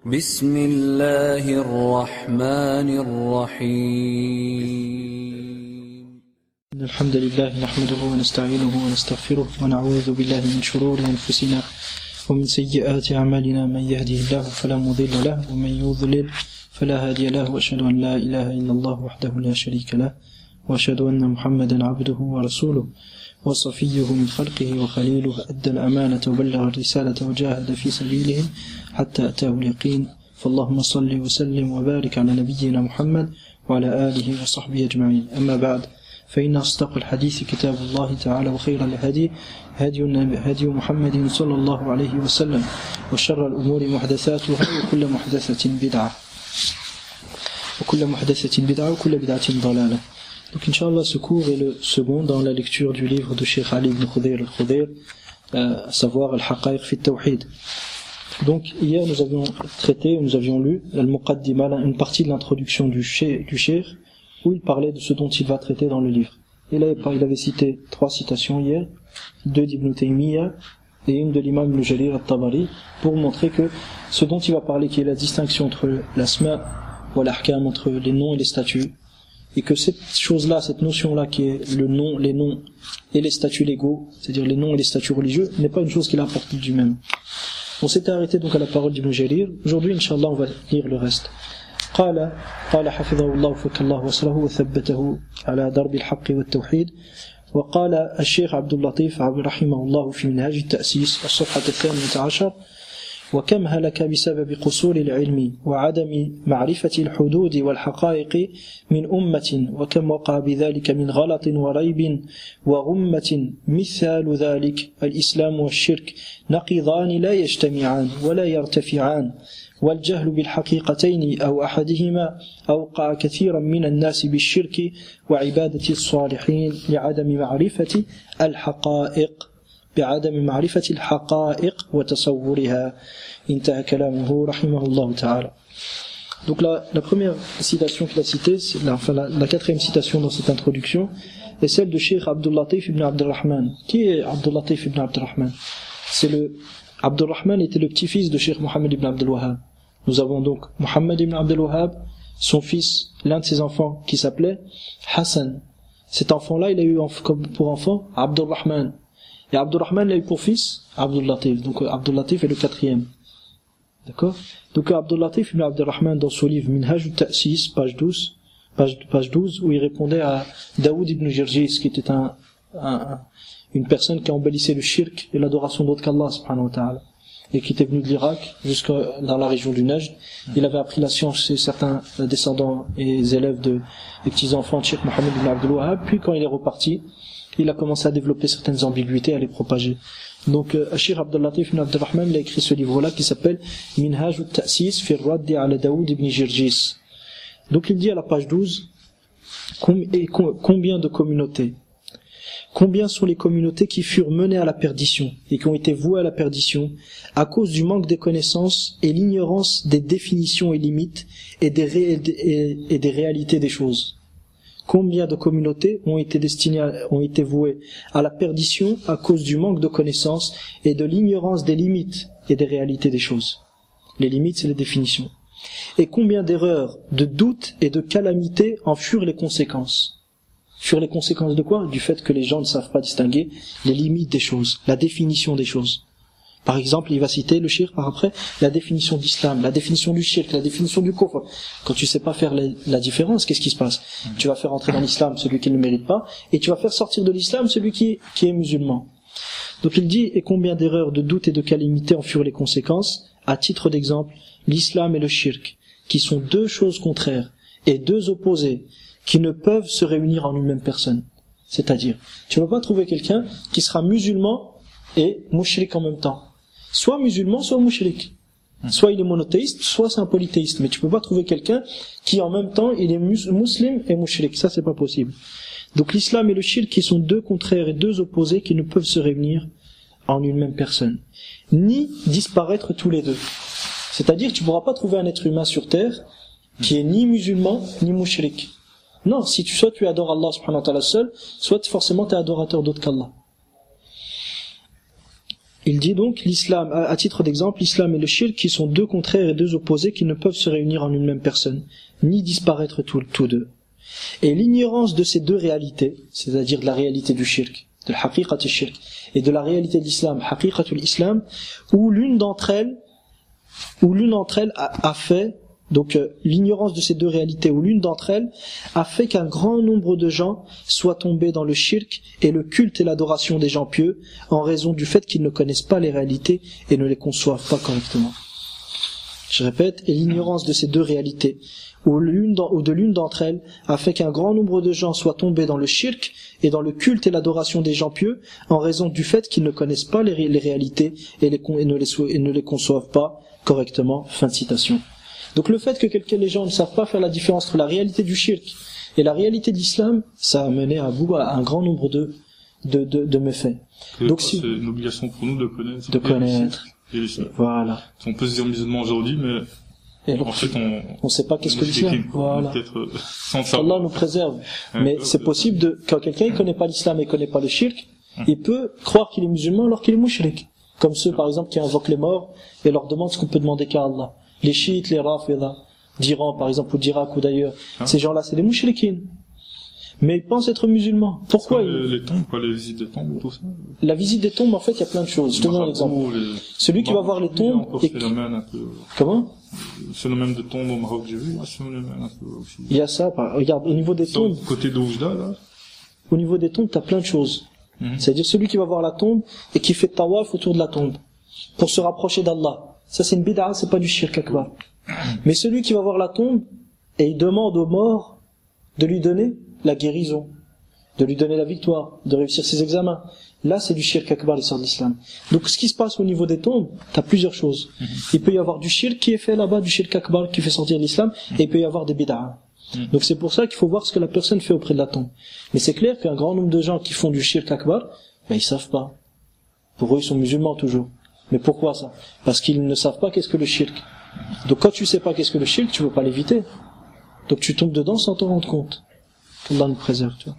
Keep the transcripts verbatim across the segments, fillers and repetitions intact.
بسم الله الرحمن الرحيم إن الحمد لله نحمده ونستعينه ونستغفره ونعوذ بالله من شرور أنفسنا ومن سيئات أعمالنا من يهده الله فلا مضل له ومن يضلل فلا هادي له وأشهد أن لا إله إلا الله وحده لا شريك له وأشهد أن محمدا عبده ورسوله وصفيه من خلقه وخليله أدى الأمانة وبلغ الرسالة وجاهد في سبيله حتى أتاه اليقين فاللهم صل وسلم وبارك على نبينا محمد وعلى آله وصحبه أجمعين. أما بعد فإن أصدق الحديث كتاب الله تعالى وخير الهدي هدي هدي محمد صلى الله عليه وسلم وشر الأمور محدثاتها وكل محدثة بدعة وكل محدثة بدعة وكل بدعة ضلالة. Donc Inch'Allah, ce cours est le second dans la lecture du livre de Cheikh Ali ibn Khudayr al-Khudayr, euh, à savoir Al-Haqa'iq fi al-Tawhid. Donc hier nous avions traité, nous avions lu Al-Muqaddima, une partie de l'introduction du Cheikh, du Cheikh, où il parlait de ce dont il va traiter dans le livre. Et là il avait cité trois citations hier, deux d'Ibn Taymiyyah et une de l'imam Ibn Jarir al-Tabari, pour montrer que ce dont il va parler, qui est la distinction entre l'asma ou l'ahkam, entre les noms et les statuts, et que cette chose-là, cette notion-là qui est le nom, les noms et les statuts légaux, c'est-à-dire les noms et les statuts religieux, n'est pas une chose qu'il apporte du même. On s'était arrêté donc à la parole d'Ibn Jarir. Aujourd'hui, Inch'Allah, on va lire le reste. قال قال حفظه الله فك الله وصله وثبته على درب الحق والتوحيد. وقال الشيخ عبد اللطيف رحمه الله في منهاج التأسيس الصفحة الثامنة عشر: وكم هلك بسبب قصور العلم وعدم معرفة الحدود والحقائق من أمة، وكم وقع بذلك من غلط وريب وغمة. مثال ذلك الإسلام والشرك نقيضان لا يجتمعان ولا يرتفعان، والجهل بالحقيقتين أو أحدهما أوقع كثيرا من الناس بالشرك وعبادة الصالحين لعدم معرفة الحقائق بعدم معرفة الحقائق وتصورها. انتهى كلامه رحمه الله تعالى. Donc la, la première citation qu'il a citée, c'est la, enfin la, la quatrième citation dans cette introduction, est celle de Cheikh Abdul Latif ibn Abd al-Rahman. Qui est Abdul Latif ibn Abd al-Rahman? C'est le Abd al-Rahman était le petit-fils de Cheikh Mohammed ibn Abd al-Wahhab. Nous avons donc Mohammed ibn Abd al-Wahhab, son fils, l'un de ses enfants qui s'appelait Hassan. Cet enfant-là, il a eu comme pour enfant Abdul Rahman. Et Abdul Rahman l'a eu pour fils Abdul Latif. Donc Abdul Latif est le quatrième. D'accord? Donc Abdul Latif ibn Abd al-Rahman, dans son livre Minhaj al-Ta'sis, page douze, page, page douze, où il répondait à Daoud ibn Jirjis, qui était un, un, une personne qui embellissait le shirk et l'adoration d'autre qu'Allah subhanahu wa ta'ala, et qui était venu de l'Irak jusqu'à dans la région du Najd. Il avait appris la science chez certains descendants et élèves de, des petits-enfants de Cheikh Mohammed ibn Abd al-Wahhab. Puis quand il est reparti, il a commencé à développer certaines ambiguïtés, à les propager. Donc, euh, Cheikh Abdul Latif ibn Abd al-Rahman, il a écrit ce livre-là qui s'appelle Minhaj al-Ta'sis fi ar-Radd ala Daoud ibn Jirjis. Donc, il dit à la page douze, combien de communautés, combien sont les communautés qui furent menées à la perdition et qui ont été vouées à la perdition à cause du manque de connaissances et l'ignorance des définitions et limites et des, ré- et, et des réalités des choses. Combien de communautés ont été destinées, à, ont été vouées à la perdition à cause du manque de connaissances et de l'ignorance des limites et des réalités des choses. Les limites, c'est les définitions. Et combien d'erreurs, de doutes et de calamités en furent les conséquences. Furent les conséquences de quoi? Du fait que les gens ne savent pas distinguer les limites des choses, la définition des choses. Par exemple, il va citer le shirk par après, la définition d'islam, la définition du shirk, la définition du kufr. Quand tu sais pas faire la, la différence, qu'est-ce qui se passe? Tu vas faire entrer dans l'islam celui qui ne le mérite pas, et tu vas faire sortir de l'islam celui qui, qui est musulman. Donc il dit, et combien d'erreurs, de doutes et de calamités en furent les conséquences? À titre d'exemple, l'islam et le shirk, qui sont deux choses contraires, et deux opposés, qui ne peuvent se réunir en une même personne. C'est-à-dire, tu ne vas pas trouver quelqu'un qui sera musulman et mushrik en même temps. Soit musulman, soit mushrik. Soit il est monothéiste, soit c'est un polythéiste. Mais tu peux pas trouver quelqu'un qui en même temps il est mus- musulman et mushrik. Ça c'est pas possible. Donc l'islam et le shirk qui sont deux contraires et deux opposés qui ne peuvent se réunir en une même personne. Ni disparaître tous les deux. C'est-à-dire tu pourras pas trouver un être humain sur terre qui est ni musulman ni mushrik. Non, si tu, soit tu adores Allah subhanahu wa ta'ala seul, soit forcément tu es adorateur d'autre qu'Allah. Il dit donc, l'islam, à, à titre d'exemple, l'islam et le shirk qui sont deux contraires et deux opposés qui ne peuvent se réunir en une même personne, ni disparaître tous, tous deux. Et l'ignorance de ces deux réalités, c'est-à-dire de la réalité du shirk, de l'haqiqat al-shirk, et de la réalité de l'islam, haqiqat al-islam, où l'une d'entre elles, où l'une d'entre elles a, a fait, donc euh, l'ignorance de ces deux réalités, où l'une d'entre elles a fait qu'un grand nombre de gens soient tombés dans le shirk et le culte et l'adoration des gens pieux, en raison du fait qu'ils ne connaissent pas les réalités et ne les conçoivent pas correctement. Je répète, et l'ignorance de ces deux réalités, ou, l'une ou de l'une d'entre elles, a fait qu'un grand nombre de gens soient tombés dans le shirk et dans le culte et l'adoration des gens pieux, en raison du fait qu'ils ne connaissent pas les, les réalités et, les, et, ne les, et ne les conçoivent pas correctement. Fin de citation. Donc le fait que quelques les gens ne savent pas faire la différence entre la réalité du shirk et la réalité de l'islam, ça a mené à bout à un grand nombre de, de, de, de méfaits. Et donc quoi, si, c'est une obligation pour nous de connaître. De connaître. Et l'islam. Voilà. On peut se dire musulman aujourd'hui, mais et en fait on on sait pas qu'est-ce que l'islam. Voilà. Peut-être euh, sans savoir. Allah nous préserve. Un Mais peu, c'est peut-être. possible de, quand quelqu'un ne connaît pas l'islam et ne connaît pas le shirk, il peut croire qu'il est musulman alors qu'il est mouchrik. Comme ceux par exemple qui invoquent les morts et leur demandent ce qu'on peut demander qu'à Allah. Les chiites, les rafidah, d'Iran par exemple, ou d'Irak ou d'ailleurs. Hein? Ces gens-là, c'est des mouchriquines. Mais ils pensent être musulmans. Pourquoi les, ils... les tombes, quoi, les visites des tombes, tout ça. La visite des tombes, en fait, il y a plein de choses. Je te donne un exemple. Les... Celui qui va voir les Il y a tombes... encore Et... phénomène un peu... Comment? Le phénomène de tombes au Maroc, j'ai vu, il y a ce phénomène un peu aussi. Il y a ça. Par... Regarde, au niveau des Sur tombes... le côté d'Oujda, là. Au niveau des tombes, t'as plein de choses. Mm-hmm. C'est-à-dire celui qui va voir la tombe et qui fait tawaf autour de la tombe pour se rapprocher d'Allah. Ça, c'est une bid'a, c'est pas du shirk akbar. Mais celui qui va voir la tombe et il demande aux morts de lui donner la guérison, de lui donner la victoire, de réussir ses examens. Là, c'est du shirk akbar, l'histoire de l'islam. Donc, ce qui se passe au niveau des tombes, t'as plusieurs choses. Il peut y avoir du shirk qui est fait là-bas, du shirk akbar qui fait sortir l'islam, et il peut y avoir des bid'a. Donc, c'est pour ça qu'il faut voir ce que la personne fait auprès de la tombe. Mais c'est clair qu'un grand nombre de gens qui font du shirk akbar, ben, ils savent pas. Pour eux, ils sont musulmans toujours. Mais pourquoi ça? Parce qu'ils ne savent pas qu'est-ce que le shirk. Donc, quand tu sais pas qu'est-ce que le shirk, tu veux pas l'éviter. Donc, tu tombes dedans sans t'en rendre compte. qu'Allah nous préserve, tu vois.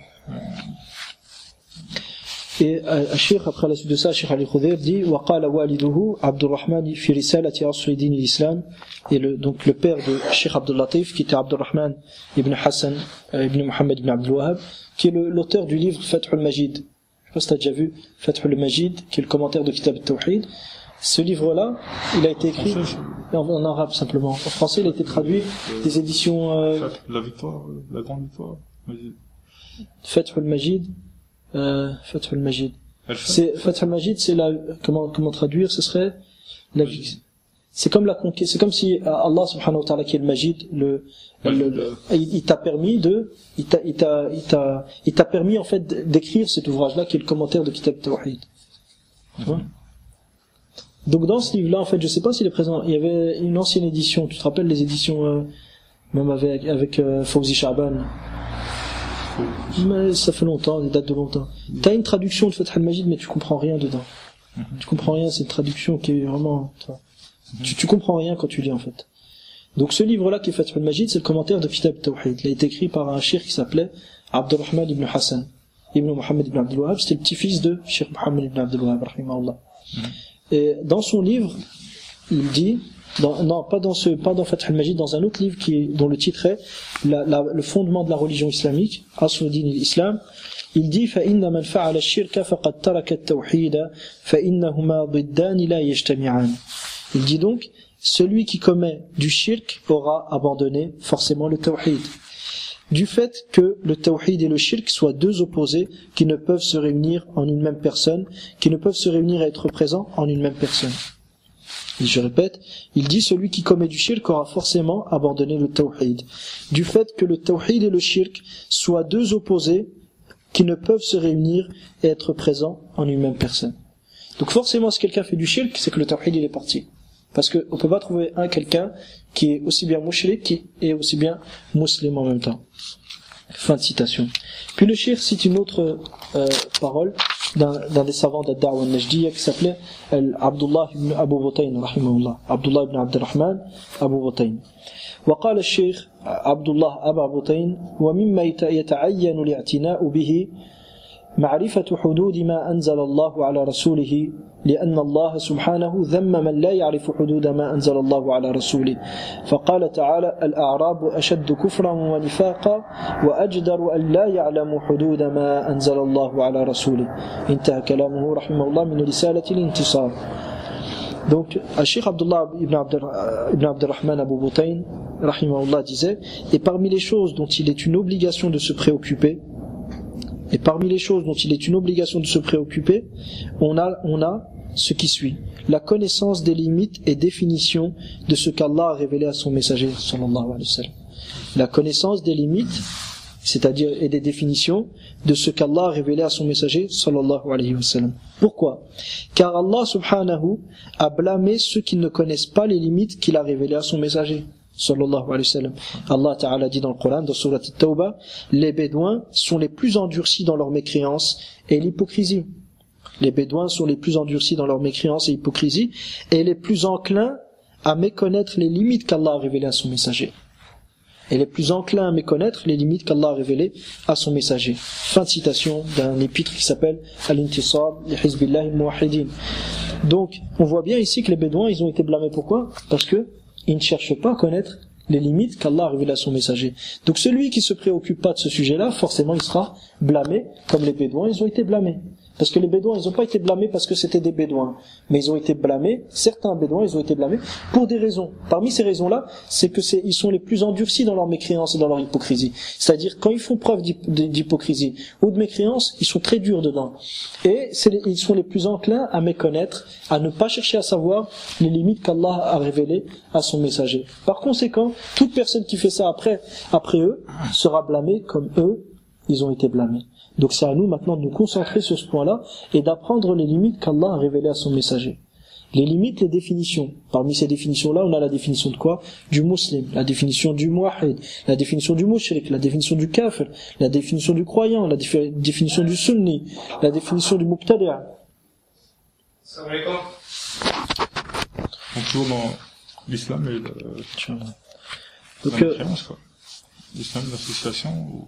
Et Cheikh, après la suite de ça, Cheikh Ali Khudayr dit وقال والده عبد الرحمن في رسالة أصل دين الإسلام. Et le, donc le père de Cheikh Abdul Latif, qui était Abdul Rahman ibn Hassan ibn Muhammad ibn Abdul Wahhab, qui est le, l'auteur du livre Fath al-Majid. Je sais pas si tu as déjà vu Fath al-Majid, qui est le commentaire de Kitab al-Tawhid. Ce livre-là, il a été écrit en, en arabe simplement. En français, il a été traduit des éditions. Euh, La victoire, la grande victoire. Fath al-Majid. Euh, Fath al-Majid. C'est, Fath al-Majid, c'est la, comment, comment traduire, ce serait, la, c'est comme la conquête, c'est comme si Allah subhanahu wa ta'ala qui est le Majid, le, le, le il, il t'a permis de, il t'a, il t'a, il t'a, il t'a permis en fait d'écrire cet ouvrage-là qui est le commentaire de Kitab Tawhid. Tu vois? Donc dans ce livre-là, en fait, je sais pas s'il est présent, il y avait une ancienne édition, tu te rappelles les éditions, euh, même avec, avec, euh, Fawzi Sha'ban. Mais ça fait longtemps, ça date de longtemps. T'as une traduction de Fath al-Majid, mais tu comprends rien dedans. Mm-hmm. Tu comprends rien, c'est une traduction qui est vraiment, mm-hmm. tu, tu comprends rien quand tu lis, en fait. Donc ce livre-là qui est Fath al-Majid, c'est le commentaire de Kitab Tawhid. Il a été écrit par un cheikh qui s'appelait Abdurrahman ibn Hassan ibn Muhammad ibn Abdul Wahhab. C'était le petit-fils de Cheikh Muhammad ibn Abdul Wahhab, rahimahullah. Mm-hmm. Et dans son livre, il dit, dans, non, pas dans ce, pas dans Fath al-Majid, dans un autre livre qui est, dont le titre est la, la, le fondement de la religion islamique, Asl-ud-din al-Islam, il dit فَإِنَّ مَنْ فَعَلَ الشِّرْكَ فَقَدْ تَرَكَ التَّوْحِيدَ فَإِنَّهُمَا ضِدَّانِ لَا يَجْتَمِعَانِ. Il dit donc, celui qui commet du shirk aura abandonné forcément le tawhid. Du fait que le tawhid et le shirk soient deux opposés qui ne peuvent se réunir en une même personne, qui ne peuvent se réunir et être présents en une même personne. Et je répète, il dit celui qui commet du shirk aura forcément abandonné le tawhid. Du fait que le tawhid et le shirk soient deux opposés qui ne peuvent se réunir et être présents en une même personne. Donc forcément, si quelqu'un fait du shirk, c'est que le tawhid il est parti. Parce qu'on ne peut pas trouver un quelqu'un qui est aussi bien mushrik et aussi bien musulman en même temps. Fin de citation. Puis le cheikh cite une autre euh, parole d'un, d'un des savants de Da'wa al-Najdiyya qui s'appelait Abdullah ibn Abu Butayn, rahimahullah. Abdullah ibn Abdurrahman Abu Butayn. وقال الشيخ عبد الله أبا بطين ومما يتعين الاعتناء به معرفة حدود ما أنزل الله على رسوله لأن الله سبحانه ذم من لا يعرف حدود ما أنزل الله على رسوله فقال تعالى الأعراب أشد كفرا ونفاقا وأجدر أن لا يعلموا حدود ما أنزل الله على رسوله انتهى كلامه رحمه الله من رسالة الانتصار. Donc, Cheikh Abdullah ibn Abdurrahman Abu Butayn, rahimahullah, disait, et parmi les choses dont il est une obligation de se préoccuper, et parmi les choses dont il est une obligation de se préoccuper, on a, on a ce qui suit, la connaissance des limites et définitions de ce qu'Allah a révélé à son messager, sallallahu alayhi wa sallam. La connaissance des limites, c'est-à-dire et des définitions de ce qu'Allah a révélé à son messager sallallahu alayhi wa sallam. Pourquoi? Car Allah subhanahu a blâmé ceux qui ne connaissent pas les limites qu'il a révélées à son messager sallallahu alayhi wa sallam. Allah ta'ala dit dans le Coran, dans Surat At-Tawbah, les Bédouins sont les plus endurcis dans leur mécréance et l'hypocrisie. Les Bédouins sont les plus endurcis dans leur mécréance et hypocrisie et les plus enclins à méconnaître les limites qu'Allah a révélées à son messager. Et les plus enclins à méconnaître les limites qu'Allah a révélées à son messager. Fin de citation d'un épître qui s'appelle Al-Intisar li Hizbillah al-Muwahhidin. Donc, on voit bien ici que les Bédouins, ils ont été blâmés. Pourquoi? Parce que ils ne cherchent pas à connaître les limites qu'Allah a révélées à son messager. Donc, celui qui se préoccupe pas de ce sujet-là, forcément, il sera blâmé, comme les Bédouins, ils ont été blâmés. Parce que les Bédouins, ils n'ont pas été blâmés parce que c'était des Bédouins. Mais ils ont été blâmés, certains Bédouins, ils ont été blâmés pour des raisons. Parmi ces raisons-là, c'est que c'est, ils sont les plus endurcis dans leur mécréance et dans leur hypocrisie. C'est-à-dire, quand ils font preuve d'hypocrisie ou de mécréance, ils sont très durs dedans. Et c'est les, ils sont les plus enclins à méconnaître, à ne pas chercher à savoir les limites qu'Allah a révélées à son messager. Par conséquent, toute personne qui fait ça après, après eux, sera blâmée comme eux, ils ont été blâmés. Donc c'est à nous maintenant de nous concentrer sur ce point-là et d'apprendre les limites qu'Allah a révélées à son messager. Les limites, les définitions. Parmi ces définitions-là, on a la définition de quoi? Du musulman, la définition du muwahhid, la définition du mushrik, la définition du kafir, la définition du croyant, la défi- définition du sunni, la définition du mubtadi'. Donc toujours dans l'islam et le, Donc, la euh, mécréance, quoi. L'islam, l'association ou...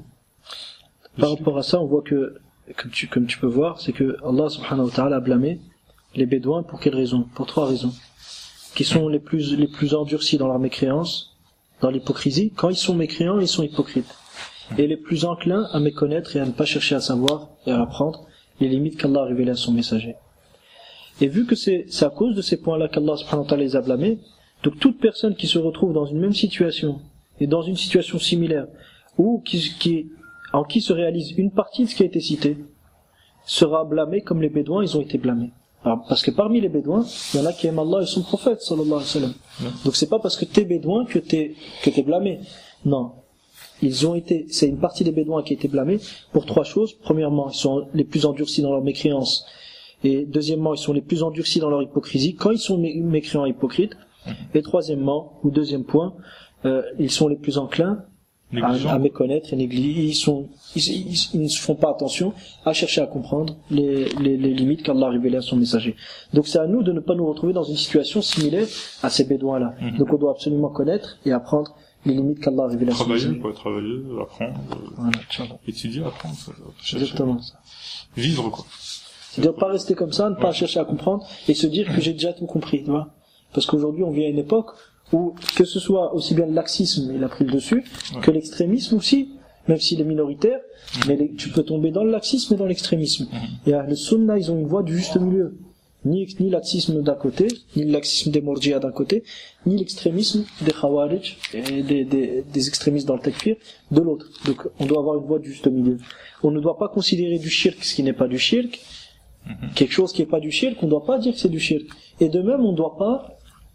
Par rapport à ça, on voit que, comme tu, comme tu peux voir, c'est que Allah subhanahu wa ta'ala a blâmé les Bédouins pour quelle raison? Pour trois raisons. Qui sont les plus, les plus endurcis dans leur mécréance, dans l'hypocrisie. Quand ils sont mécréants, ils sont hypocrites. Et les plus enclins à méconnaître et à ne pas chercher à savoir et à apprendre les limites qu'Allah a révélées à son messager. Et vu que c'est, c'est à cause de ces points-là qu'Allah subhanahu wa ta'ala les a blâmés, donc toute personne qui se retrouve dans une même situation, et dans une situation similaire, ou qui, qui en qui se réalise une partie de ce qui a été cité, sera blâmé comme les Bédouins, ils ont été blâmés. Alors, parce que parmi les Bédouins, il y en a qui aiment Allah et son prophète, sallallahu alayhi wa sallam. Ouais. Donc c'est pas parce que t'es Bédouin que t'es, que t'es blâmé. Non. Ils ont été, c'est une partie des Bédouins qui a été blâmée pour trois choses. Premièrement, ils sont les plus endurcis dans leur mécréance. Et deuxièmement, ils sont les plus endurcis dans leur hypocrisie, quand ils sont mé- mécréants et hypocrites. Et troisièmement, ou deuxième point, euh, ils sont les plus enclins À, à méconnaître et négliger, ils sont, ils, ils, ils ne font pas attention à chercher à comprendre les, les, les limites qu'Allah a révélées à son messager. Donc c'est à nous de ne pas nous retrouver dans une situation similaire à ces Bédouins-là. Mm-hmm. Donc on doit absolument connaître et apprendre les limites qu'Allah a révélées à son messager. Travailler, quoi, travailler, apprendre, voilà, étudier, apprendre, ça, chercher, exactement ça. Vivre, quoi. C'est-à-dire pas rester comme ça, ne pas ouais. chercher à comprendre et se dire que j'ai déjà tout compris, tu vois. Parce qu'aujourd'hui on vit à une époque où que ce soit aussi bien le laxisme, il a pris le dessus, ouais. que l'extrémisme aussi, même s'il est minoritaire, mmh. mais les, tu peux tomber dans le laxisme et dans l'extrémisme. Mmh. Et le sunna, ils ont une voie du juste milieu. Ni, ni laxisme d'un côté, ni le laxisme des morjia d'un côté, ni l'extrémisme des khawarij et des, des, des extrémistes dans le takfir de l'autre. Donc on doit avoir une voie du juste milieu. On ne doit pas considérer du shirk ce qui n'est pas du shirk, mmh. quelque chose qui n'est pas du shirk, on ne doit pas dire que c'est du shirk. Et de même, on ne doit pas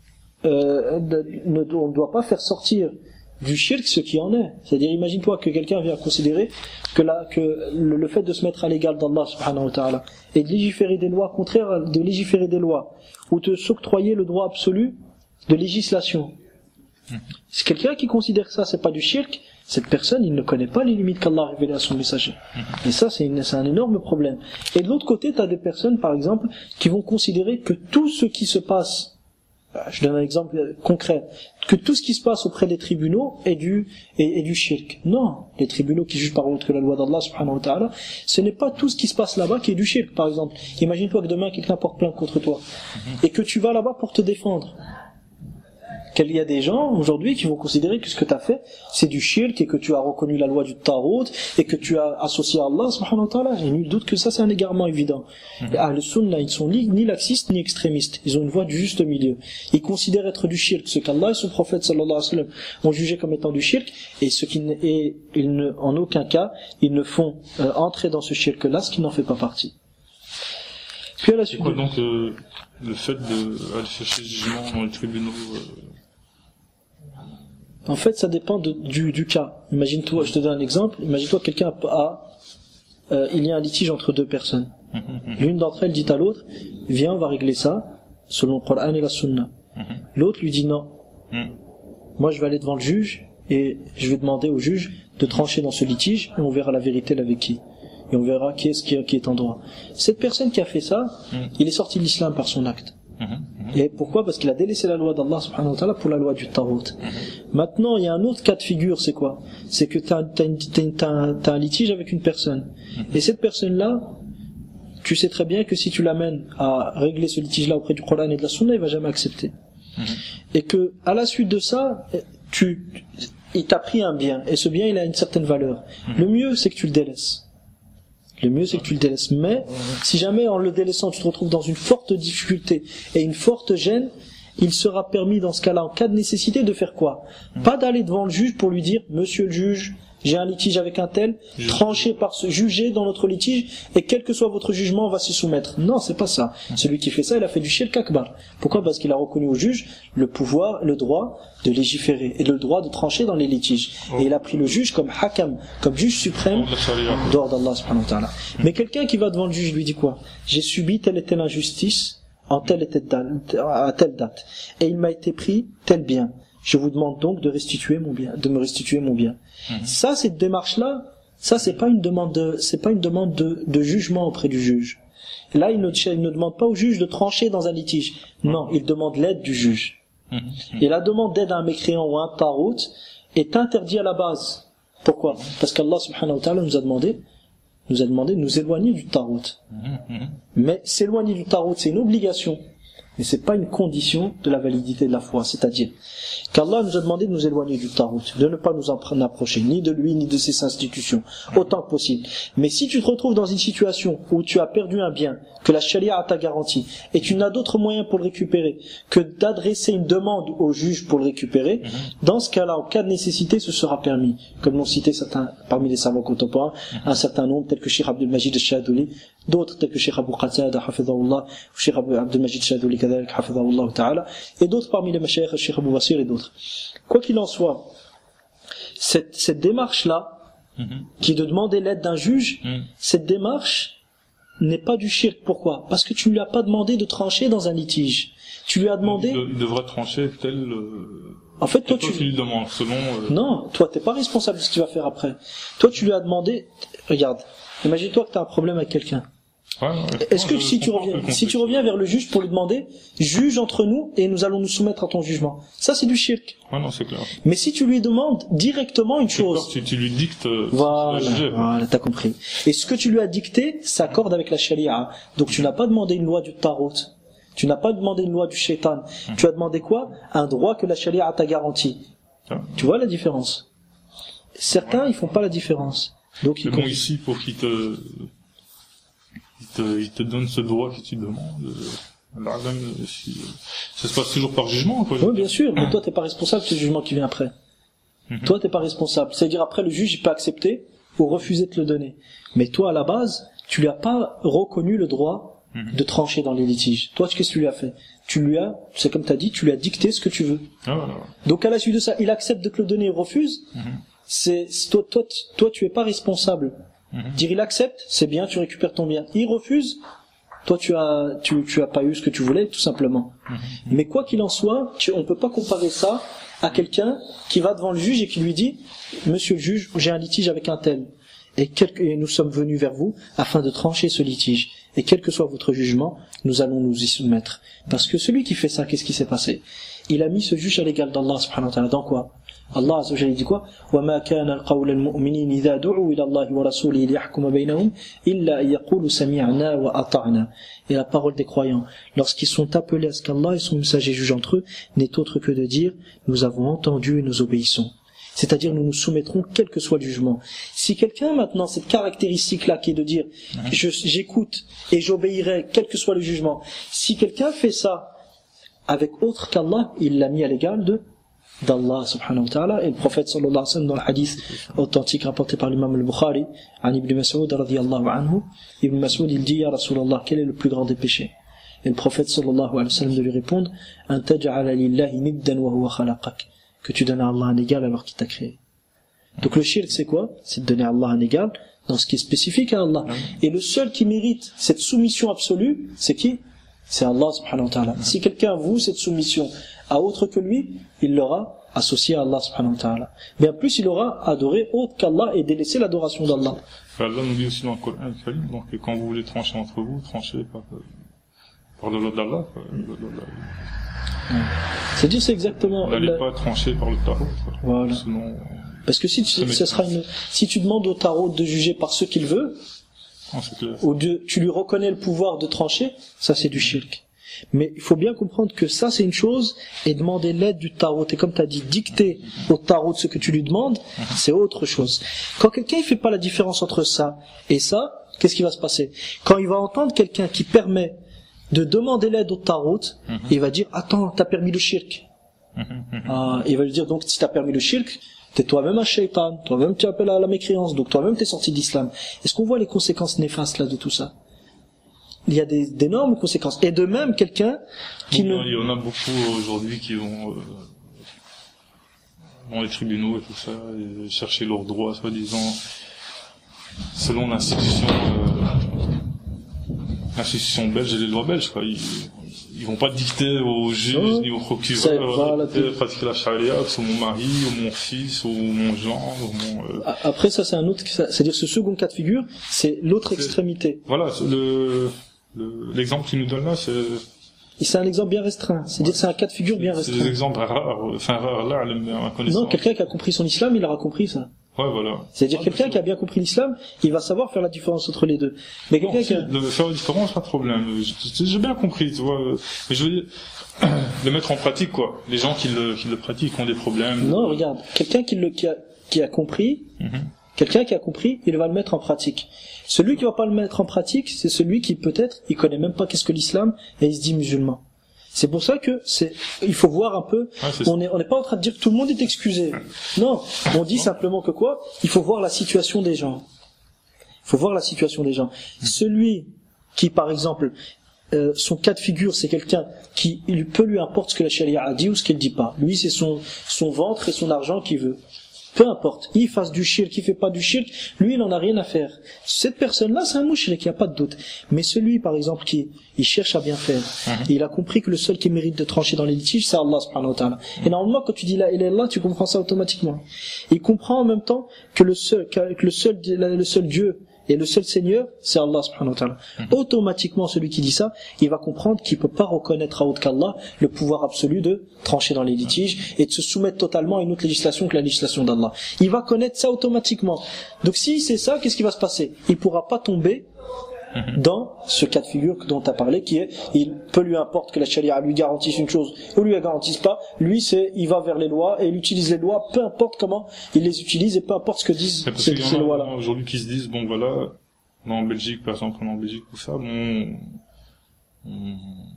Euh, de, ne, on ne doit pas faire sortir du shirk ce qui en est. C'est-à-dire, imagine-toi que quelqu'un vient considérer que, la, que le, le fait de se mettre à l'égal d'Allah subhanahu wa ta'ala et de légiférer des lois contraires, de légiférer des lois ou de s'octroyer le droit absolu de législation. Si quelqu'un qui considère que ça c'est pas du shirk, cette personne il ne connaît pas les limites qu'Allah a révélées à son messager. Et ça c'est, une, c'est un énorme problème. Et de l'autre côté, tu as des personnes par exemple qui vont considérer que tout ce qui se passe je donne un exemple concret, que tout ce qui se passe auprès des tribunaux est du, est, est du shirk. Non, les tribunaux qui jugent par autre que la loi d'Allah subhanahu wa ta'ala, ce n'est pas tout ce qui se passe là-bas qui est du shirk. Par exemple, imagine-toi que demain quelqu'un porte plainte contre toi, et que tu vas là-bas pour te défendre. Il y a des gens aujourd'hui qui vont considérer que ce que tu as fait c'est du shirk et que tu as reconnu la loi du Tarout et que tu as associé à Allah subhanahu wa ta'ala. Et nul doute que ça c'est un égarement évident. Mm-hmm. Et Ahl Sunna, ils sont ni, ni laxistes ni extrémistes, ils ont une voie du juste milieu. Ils considèrent être du shirk ce qu'Allah et son prophète sallallahu alayhi wa sallam ont jugé comme étant du shirk, et ce qui et ils ne, en aucun cas ils ne font euh, entrer dans ce shirk là ce qui n'en fait pas partie. Puis à la suite c'est quoi donc euh, le fait de aller chercher le jugement dans les tribunaux euh... En fait, ça dépend de, du, du cas. Imagine-toi, je te donne un exemple. Imagine-toi quelqu'un a, euh, il y a un litige entre deux personnes. L'une d'entre elles dit à l'autre, viens, on va régler ça selon le Coran et la Sunna. L'autre lui dit non. Moi, je vais aller devant le juge et je vais demander au juge de trancher dans ce litige et on verra la vérité avec qui. Et on verra qui est-ce qui est, qui est en droit. Cette personne qui a fait ça, il est sorti de l'islam par son acte. Et pourquoi? Parce qu'il a délaissé la loi d'Allah subhanahu wa ta'ala pour la loi du Tarout. Maintenant, il y a un autre cas de figure, c'est quoi? C'est que tu as un litige avec une personne. Et cette personne-là, tu sais très bien que si tu l'amènes à régler ce litige-là auprès du Coran et de la Sunna, il va jamais accepter. Et que, à la suite de ça, tu, il t'a pris un bien, et ce bien, il a une certaine valeur. Le mieux, c'est que tu le délaisses. Le mieux c'est que tu le délaisses. Mais si jamais en le délaissant tu te retrouves dans une forte difficulté et une forte gêne, il sera permis dans ce cas-là, en cas de nécessité, de faire quoi? Pas d'aller devant le juge pour lui dire « Monsieur le juge, j'ai un litige avec un tel, tranché par ce juger dans notre litige, et quel que soit votre jugement, on va s'y soumettre. » Non, c'est pas ça. Celui qui fait ça, il a fait du shirk akbar. Pourquoi? Parce qu'il a reconnu au juge le pouvoir, le droit de légiférer et le droit de trancher dans les litiges. Et il a pris le juge comme hakam, comme juge suprême d'ordre d'Allah subhanahu wa ta'ala. Mais quelqu'un qui va devant le juge lui dit quoi? J'ai subi telle et telle injustice en telle et telle date, à telle date, et il m'a été pris tel bien. Je vous demande donc de restituer mon bien, de me restituer mon bien. Mmh. Ça, cette démarche-là, ça c'est pas une demande, de, c'est pas une demande de, de jugement auprès du juge. Là, il ne, il ne demande pas au juge de trancher dans un litige. Non, il demande l'aide du juge. Mmh. Et la demande d'aide à un mécréant ou à un tarout est interdite à la base. Pourquoi? Parce qu'Allah subhanahu wa ta'ala nous a demandé, nous a demandé de nous éloigner du tarout. Mmh. Mais s'éloigner du tarout, c'est une obligation. Mais c'est pas une condition de la validité de la foi, c'est-à-dire qu'Allah nous a demandé de nous éloigner du Tarout, de ne pas nous en approcher, ni de lui, ni de ses institutions, autant que possible. Mais si tu te retrouves dans une situation où tu as perdu un bien, que la charia t'a garanti, et tu n'as d'autre moyen pour le récupérer que d'adresser une demande au juge pour le récupérer, dans ce cas-là, en cas de nécessité, ce sera permis. Comme l'ont cité certains, parmi les savants contemporains, un certain nombre, tels que Cheikh Abdul Majid al-Shadouli, d'autres tels que Cheikh Abu Qatada, hafidhahullah, ou Cheikh Abdul Majid al-Shadouli, kadalik, hafidhahullah ta'ala, et d'autres parmi les mashayikh, Cheikh Abu Basir et d'autres. Quoi qu'il en soit, cette, cette démarche-là, mm-hmm. qui est de demander l'aide d'un juge, mm. cette démarche n'est pas du shirk. Pourquoi? Parce que tu ne lui as pas demandé de trancher dans un litige. Tu lui as demandé... Il devrait trancher tel... Euh... En fait, toi, toi, tu... tu lui demandes, selon... Euh... Non, toi, t'es pas responsable de ce qu'il va faire après. Toi, tu lui as demandé... Regarde, imagine-toi que tu as un problème avec quelqu'un. Ouais, ouais, Est-ce que si tu reviens, si tu reviens vers le juge pour lui demander, juge entre nous et nous allons nous soumettre à ton jugement, ça c'est du shirk. Ouais, non, c'est clair. Mais si tu lui demandes directement une chose, si tu lui dictes, voilà, voilà, t'as compris. Et ce que tu lui as dicté s'accorde avec la sharia. Donc tu n'as pas demandé une loi du tarot, tu n'as pas demandé une loi du shaitan. Hum. Tu as demandé quoi? Un droit que la sharia t'a garanti. Ah. Tu vois la différence? Certains ouais. ils font pas la différence. Donc mais bon, ici pour qu'ils te Il te, il te donne ce droit que tu demandes. Euh, si, ça se passe toujours par jugement, quoi. Oui, bien sûr, mais toi, t'es pas responsable de ce jugement qui vient après. Mm-hmm. Toi, t'es pas responsable. C'est-à-dire, après, le juge, il peut accepter ou refuser de te le donner. Mais toi, à la base, tu lui as pas reconnu le droit mm-hmm. de trancher dans les litiges. Toi, qu'est-ce que tu lui as fait? Tu lui as, c'est comme t'as dit, tu lui as dicté ce que tu veux. Ah, voilà. Donc, à la suite de ça, il accepte de te le donner et refuse. Mm-hmm. C'est, toi, toi, toi, tu es pas responsable. Mmh. Dire il accepte, c'est bien, tu récupères ton bien. Il refuse, toi tu as, tu, tu as pas eu ce que tu voulais, tout simplement. Mmh. Mais quoi qu'il en soit, tu, on peut pas comparer ça à quelqu'un qui va devant le juge et qui lui dit, Monsieur le juge, j'ai un litige avec un tel, et, quelque, et nous sommes venus vers vous afin de trancher ce litige. et quel que soit votre jugement, nous allons nous y soumettre. Parce que celui qui fait ça, qu'est-ce qui s'est passé? Il a mis ce juge à l'égal d'Allah subhanahu wa ta'ala. Dans quoi? Allah azza wa jalla dit quoi? وَمَا كَانَ الْقَوْلَ الْمُؤْمِنِينَ إِذَا دُعُوا إِلَى اللَّهِ وَرَسُولِهِ لِيَحْكُمَ بَيْنَهُمْ إِلَّا أَن يَقُولُوا سَمِعْنَا وَأَطَعْنَا. Et la parole des croyants, lorsqu'ils sont appelés à ce qu'Allah et son messager jugent entre eux, n'est autre que de dire, nous avons entendu et nous obéissons. C'est-à-dire, nous nous soumettrons quel que soit le jugement. Si quelqu'un, maintenant, cette caractéristique-là, qui est de dire, je, j'écoute et j'obéirai quel que soit le jugement, si quelqu'un fait ça avec autre qu'Allah, il l'a mis à l'égal de d'Allah subhanahu wa ta'ala. Et le prophète sallallahu alayhi wa sallam, dans le hadith authentique rapporté par l'imam al-Bukhari, an Ibn Mas'ud radiyallahu anhu, Ibn Mas'ud, il dit, ya Rasulallah, quel est le plus grand des péchés? Et le prophète sallallahu alayhi wa sallam de lui répondre, an taj'ala lillahi niddan wa huwa khalaqak, que tu donnes à Allah un égal alors qu'il t'a créé. Donc le shirk, c'est quoi? C'est de donner à Allah un égal dans ce qui est spécifique à Allah. Et le seul qui mérite cette soumission absolue, c'est qui? C'est Allah subhanahu wa ta'ala. Si quelqu'un voue cette soumission à autre que lui, il l'aura associé à Allah subhanahu wa ta'ala. Bien plus, il aura adoré autre qu'Allah et délaissé l'adoration d'Allah. Allah nous dit aussi dans le Coran, donc quand vous voulez trancher entre vous, tranchez par, par le lot d'Allah. C'est-à-dire, c'est exactement... N'allez la... pas trancher par le tarot. Voilà. Sinon, parce que si tu, ça sera une, si tu demandes au tarot de juger par ce qu'il veut, non, c'est clair. ou de, tu lui reconnais le pouvoir de trancher, ça c'est du shirk. Mais il faut bien comprendre que ça c'est une chose, et demander l'aide du tarot, et comme tu as dit, dicter au tarot de ce que tu lui demandes, c'est autre chose. Quand quelqu'un ne fait pas la différence entre ça et ça, qu'est-ce qui va se passer? Quand il va entendre quelqu'un qui permet de demander l'aide au tarot, mm-hmm. il va dire, attends, t'as permis le shirk. Mm-hmm. Ah, il va lui dire, donc si t'as permis le shirk, t'es toi-même un shaitan, toi-même tu appelles à la mécréance, donc toi-même t'es sorti d'islam. Est-ce qu'on voit les conséquences néfastes là de tout ça? Il y a des, d'énormes conséquences. Et de même, quelqu'un qui oui, ne... Il y en a beaucoup aujourd'hui qui vont euh, dans les tribunaux et tout ça, et chercher leurs droits, soi-disant, selon l'institution, euh, l'institution belge et les lois belges, quoi. Ils, ils vont pas dicter aux juges oh, ni aux procureurs voilà, de pratiquer la charia, que c'est mon mari, ou mon fils, ou mon gendre, ou mon... Euh... Après ça, c'est un autre... C'est-à-dire ce second cas de figure, c'est l'autre c'est, extrémité. Voilà, le... Le, l'exemple qu'il nous donne là, c'est... Et c'est un exemple bien restreint. C'est-à-dire c'est un cas de figure bien restreint. C'est des exemples rares, enfin rares là, à connaissance. Non, quelqu'un qui a compris son islam, il aura compris ça. Ouais, voilà. C'est-à-dire ah, quelqu'un qui a bien compris l'islam, il va savoir faire la différence entre les deux. Mais quelqu'un non, qui a... de faire la différence, pas de problème. J'ai, j'ai bien compris, tu vois. Mais je veux dire, le mettre en pratique, quoi. Les gens qui le, qui le pratiquent ont des problèmes. Non, regarde, quelqu'un qui le, qui a, qui a compris, mm-hmm. quelqu'un qui a compris, il va le mettre en pratique. Celui qui va pas le mettre en pratique, c'est celui qui peut-être, il connaît même pas qu'est-ce que l'islam, et il se dit musulman. C'est pour ça que c'est, il faut voir un peu, ouais, on est, on n'est pas en train de dire que tout le monde est excusé. Non, on dit simplement que quoi? Il faut voir la situation des gens. Il faut voir la situation des gens. Celui qui, par exemple, euh, son cas de figure, c'est quelqu'un qui, il peu lui importe ce que la charia a dit ou ce qu'elle dit pas. Lui, c'est son, son ventre et son argent qu'il veut. Peu importe, il fasse du shirk, il fait pas du shirk, lui il en a rien à faire. Cette personne-là, c'est un mouchrik, il n'y a pas de doute. Mais celui, par exemple, qui il cherche à bien faire, mm-hmm. il a compris que le seul qui mérite de trancher dans les litiges, c'est Allah subhanahu wa ta'ala. Mm-hmm. Et normalement, quand tu dis la ilaha illallah, tu comprends ça automatiquement. Il comprend en même temps que le seul, que le seul, le seul Dieu et le seul Seigneur, c'est Allah subhanahu wa ta'ala. Mm-hmm. Automatiquement, celui qui dit ça, il va comprendre qu'il peut pas reconnaître à autre qu'Allah le pouvoir absolu de trancher dans les litiges et de se soumettre totalement à une autre législation que la législation d'Allah. Il va connaître ça automatiquement. Donc si c'est ça, qu'est-ce qui va se passer? Il pourra pas tomber dans ce cas de figure dont tu as parlé, qui est, il peut lui importe que la charia lui garantisse une chose ou lui la garantisse pas, lui c'est, il va vers les lois et il utilise les lois, peu importe comment il les utilise et peu importe ce que disent ces, ces lois-là. Il y en a aujourd'hui qui se disent, bon voilà, en Belgique par exemple, en Belgique tout ça, bon, il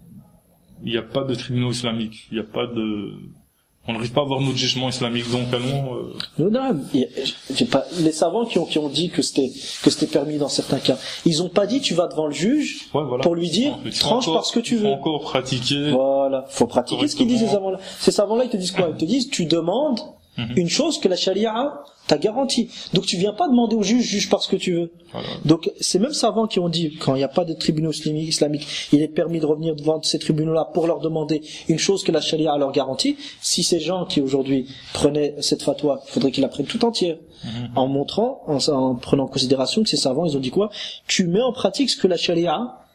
n'y a pas de tribunaux islamiques, il n'y a pas de... On n'arrive pas à avoir notre jugement islamique, donc allons... Euh... Non, non, j'ai pas, les savants qui ont, qui ont dit que c'était, que c'était permis dans certains cas, ils ont pas dit tu vas devant le juge ouais, voilà. pour lui dire tranche encore, par ce que tu veux. Faut encore pratiquer. Voilà, faut pratiquer ce qu'ils disent ces savants-là. Ces savants-là, ils te disent quoi? Ils te disent tu demandes mm-hmm. une chose que la charia t'a garantie. Donc tu viens pas demander au juge, juge parce que tu veux. Voilà. Donc ces mêmes savants qui ont dit quand il n'y a pas de tribunaux islamiques, il est permis de revenir devant ces tribunaux-là pour leur demander une chose que la charia leur garantit. Si ces gens qui aujourd'hui prenaient cette fatwa, il faudrait qu'ils la prennent tout entière, mmh. en montrant, en, en prenant en considération que ces savants, ils ont dit quoi? Tu mets en pratique ce que la charia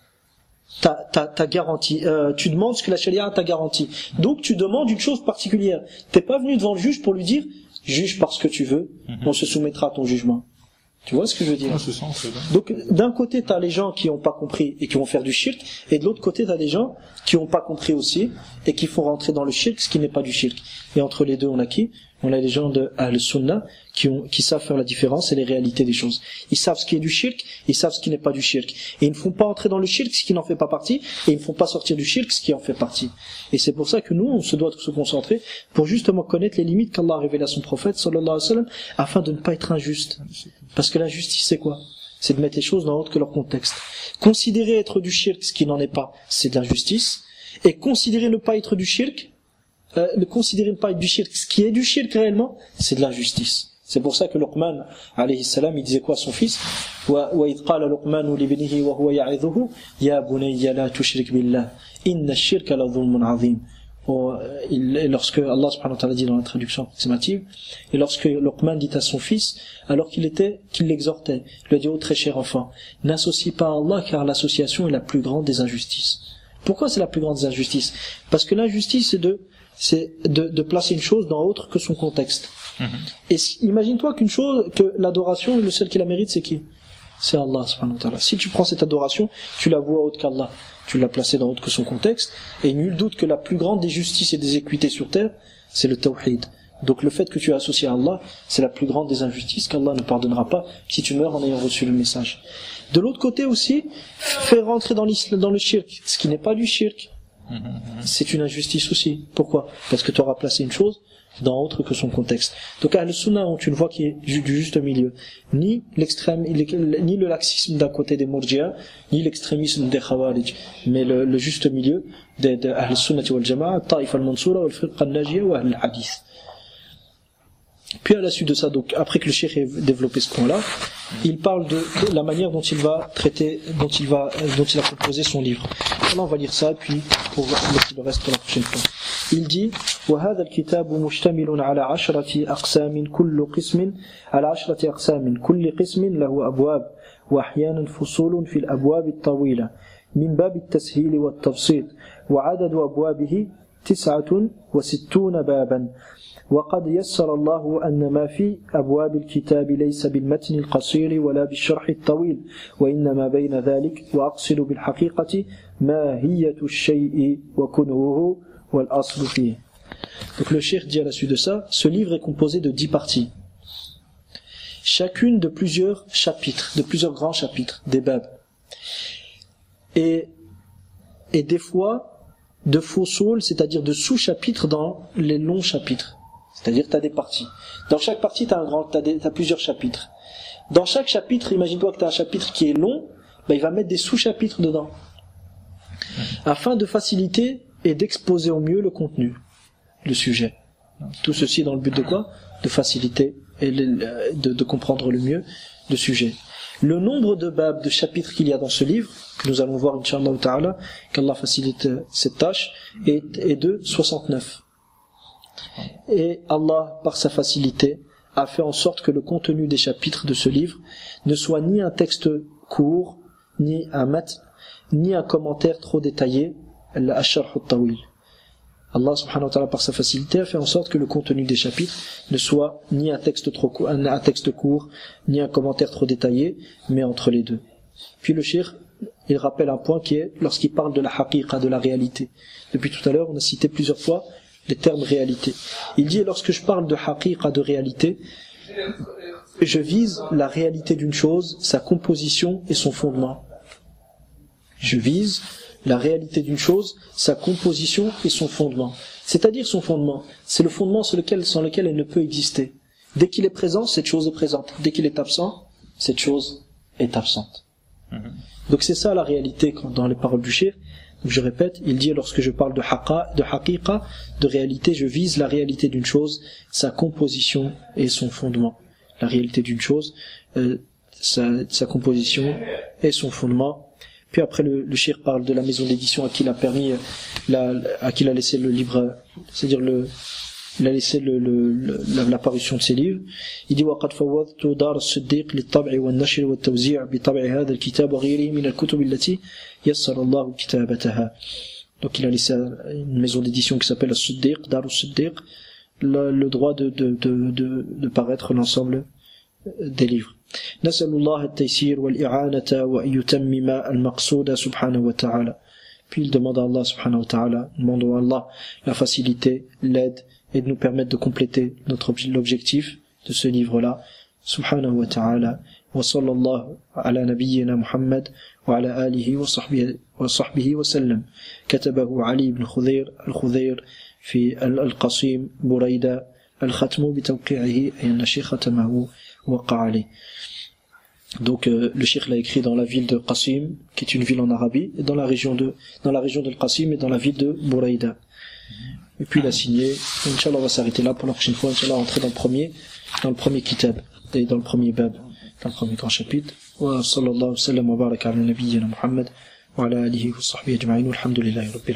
t'a, t'a, t'a garanti, euh, tu demandes ce que la charia t'a garanti. Donc tu demandes une chose particulière. T'es pas venu devant le juge pour lui dire juge parce que tu veux, mm-hmm. on se soumettra à ton jugement. Tu vois ce que je veux dire? Ah, c'est ça, en fait. Donc d'un côté t'as les gens qui n'ont pas compris et qui vont faire du shirk, et de l'autre côté t'as des gens qui n'ont pas compris aussi et qui font rentrer dans le shirk ce qui n'est pas du shirk. Et entre les deux on a qui? On a les gens de Ahl-Sunnah qui, ont, qui savent faire la différence et les réalités des choses. Ils savent ce qui est du shirk, ils savent ce qui n'est pas du shirk. Et ils ne font pas entrer dans le shirk ce qui n'en fait pas partie, et ils ne font pas sortir du shirk ce qui en fait partie. Et c'est pour ça que nous, on se doit de se concentrer pour justement connaître les limites qu'Allah a révélées à son prophète, sallallahu alayhi wa sallam, afin de ne pas être injuste. Parce que l'injustice, c'est quoi? C'est de mettre les choses dans autre que leur contexte. Considérer être du shirk ce qui n'en est pas, c'est de l'injustice. Et considérer ne pas être du shirk, Euh, ne considérer ne pas être du shirk, ce qui est du shirk réellement, c'est de l'injustice. C'est pour ça que Luqman, alayhi salam, il disait quoi à son fils? Wa idh qala Luqmanu li ibnihi wa huwa ya'idhuhu ya bunayya la tushrik billah inna ash-shirka la dhulmun 'azim. Et lorsque Allah subhanahu wa ta'ala dit dans la traduction approximative, et lorsque Luqman dit à son fils, alors qu'il était, qu'il l'exhortait, il lui a dit: oh très cher enfant, n'associe pas à Allah, car l'association est la plus grande des injustices. Pourquoi c'est la plus grande des injustices? Parce que l'injustice, c'est de c'est de, de placer une chose dans autre que son contexte. Mmh. Et si, imagine-toi qu'une chose, que l'adoration, le seul qui la mérite, c'est qui? C'est Allah subhanahu wa ta'ala. Si tu prends cette adoration, tu la vois autre qu'Allah, tu l'as placée dans autre que son contexte, et nul doute que la plus grande des justices et des équités sur terre, c'est le tawhid. Donc le fait que tu as associé à Allah, c'est la plus grande des injustices qu'Allah ne pardonnera pas si tu meurs en ayant reçu le message. De l'autre côté aussi, faire rentrer dans, dans le shirk, ce qui n'est pas du shirk, c'est une injustice aussi. Pourquoi? Parce que tu auras placé une chose dans autre que son contexte. Donc Ahl-Sunnah ont une voie qui est du juste milieu. Ni l'extrême, ni le laxisme d'un côté des Murji'a, ni l'extrémisme des Khawarij, mais le, le juste milieu de, de Ahl-Sunnah wal Jama'a, Taif al-Mansura, al-Firqa al-Najiyya wa al-Hadith. Puis à la suite de ça, donc après que le cheikh ait développé ce point-là, il parle de, de la manière dont il va traiter, dont il va, dont il a composé son livre. Alors on va lire ça, puis pour laisser le reste pour la prochaine fois. Il dit: وهذا الكتاب مشتمل على عشرة أقسام كل قسم على عشرة أقسام كل قسم له أبواب وأحيانا فصول في الأبواب الطويلة من باب التسهيل والتبسيط وعدد أبوابه تسعة وستون بابا. وقد يسر الله أن ما في أبواب الكتاب ليس بالمتن القصير ولا بالشرح الطويل وإنما بين ذلك وأقصد بالحقيقة ماهية الشيء وكنهه والأصل فيه. Donc le cheikh dit à la suite de ça, ce livre est composé de dix parties, chacune de plusieurs chapitres, de plusieurs grands chapitres, des babs, et, et des fois de faux-saules, c'est-à-dire de sous-chapitres dans les longs chapitres. C'est-à-dire que tu as des parties. Dans chaque partie, tu as un grand, t'as des, t'as plusieurs chapitres. Dans chaque chapitre, imagine-toi que tu as un chapitre qui est long, ben il va mettre des sous-chapitres dedans, afin de faciliter et d'exposer au mieux le contenu, le sujet. Tout ceci dans le but de quoi? De faciliter et de, de comprendre le mieux le sujet. Le nombre de babs, de chapitres qu'il y a dans ce livre, que nous allons voir, Inch'Allah ta'ala, qu'Allah facilite cette tâche, est, est de soixante-neuf. Et Allah, par sa facilité, a fait en sorte que le contenu des chapitres de ce livre ne soit ni un texte court, ni un mat, ni un commentaire trop détaillé, al-Asharh al-Tawil. Allah subhanahu wa ta'ala, par sa facilité, a fait en sorte que le contenu des chapitres ne soit ni un texte trop court, un texte court, ni un commentaire trop détaillé, mais entre les deux. Puis le cheikh, il rappelle un point qui est lorsqu'il parle de la haqiqa, de la réalité. Depuis tout à l'heure, on a cité plusieurs fois les termes réalité. Il dit, lorsque je parle de haqiqa, de réalité, je vise la réalité d'une chose, sa composition et son fondement. Je vise la réalité d'une chose, sa composition et son fondement. C'est-à-dire son fondement, c'est le fondement sur lequel, sans lequel elle ne peut exister. Dès qu'il est présent, cette chose est présente. Dès qu'il est absent, cette chose est absente. Mmh. Donc c'est ça la réalité dans les paroles du cheikh. Je répète, il dit, lorsque je parle de haqa, de haqiqa, de réalité, je vise la réalité d'une chose, sa composition et son fondement. La réalité d'une chose, euh, sa, sa composition et son fondement. Puis après le, le cheikh parle de la maison d'édition à qui il a permis, la, à qui il a laissé le livre, c'est-à-dire le, il a laissé le, le, le, l'apparition de ses livres. Il dit وقد فوضت دار الصديق للطبع والنشر والتوزيع بطبع هذا الكتاب وغيره من الكتب التي يسر الله كتابتها. Donc il a laissé une maison d'édition qui s'appelle As-Siddiq, Dar As-Siddiq, le, le droit de, de, de, de, de paraître l'ensemble des livres. نسأل الله التيسير والإعانة وأن يتمم المقصود سبحانه وتعالى. Puis il demande à Allah subhanahu wa ta'ala, demandons à Allah la facilité, l'aide et de nous permettre de compléter notre l'objectif de ce livre-là. Subhanahu wa ta'ala. Wa sallallahu ala nabiyyina Muhammad wa ala alihi wa sahbihi wa sahbihi wa sallam. Katabahu Ali ibn Khudayr al-Khudayr fi al-Qasim Burayda al-Khatmu bi tawqi'ihi ay an-nashi khatamahu wa qa'ali. Donc euh, le cheikh l'a écrit dans la ville de Qasim, qui est une ville en Arabie, et dans la région de dans la région de Qasim et dans la ville de Buraïda. Et puis il a signé. Inch'Allah, on va s'arrêter là pour la prochaine fois. Inch'Allah, rentrer dans le premier, dans le premier kitab et dans le premier bab, dans le premier grand chapitre. Wa sallallahu sallam wa baraka ala nabiyyina Muhammad wa ala alihi wa sahbihi ajma'in. Walhamdulillahi rabbil alamin.